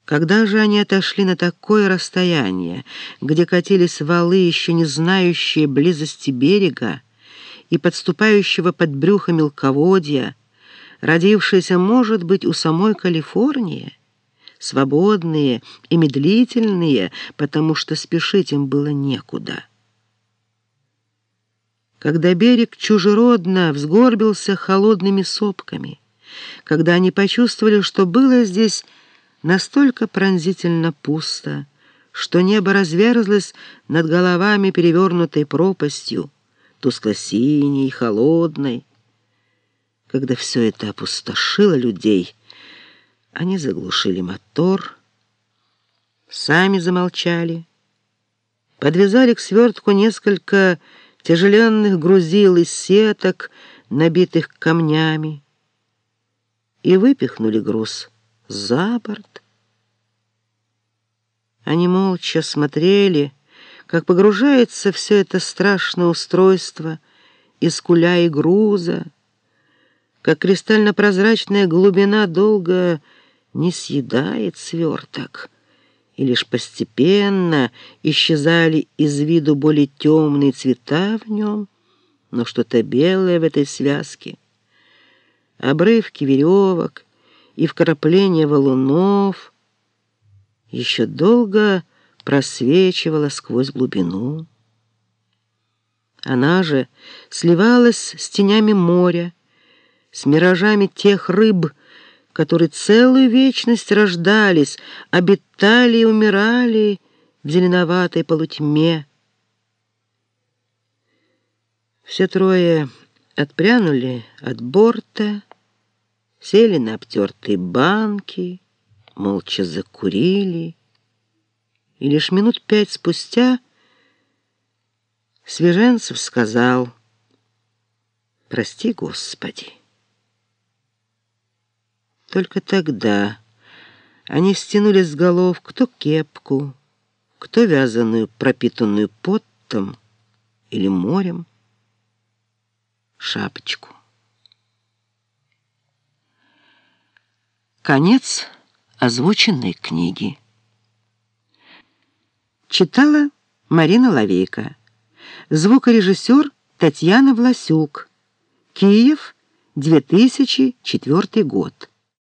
Когда же они отошли на такое расстояние, где катились валы, еще не знающие близости берега и подступающего под брюхо мелководья, родившиеся, может быть, у самой Калифорнии, свободные и медлительные, потому что спешить им было некуда. Когда берег чужеродно взгорбился холодными сопками, когда они почувствовали, что было здесь настолько пронзительно пусто, что небо разверзлось над головами перевернутой пропастью, тускло-синей, холодной. Когда все это опустошило людей, они заглушили мотор, сами замолчали, подвязали к свертку несколько тяжеленных грузил из сеток, набитых камнями, и выпихнули груз за борт. Они молча смотрели, как погружается все это страшное устройство из куля и груза, как кристально-прозрачная глубина долго не съедает сверток, и лишь постепенно исчезали из виду более темные цвета в нем, но что-то белое в этой связке, обрывки веревок и вкрапления валунов еще долго просвечивала сквозь глубину. Она же сливалась с тенями моря, с миражами тех рыб, которые целую вечность рождались, обитали и умирали в зеленоватой полутьме. Все трое отпрянули от борта, сели на обтертые банки, молча закурили, и лишь минут 5 спустя Свеженцев сказал: «Прости, Господи». Только тогда они стянули с голов кто кепку, кто вязаную, пропитанную поттом или морем, шапочку. Конец озвученной книги. Читала Марина Лавейко. Звукорежиссер Татьяна Власюк. Киев, 2004 год.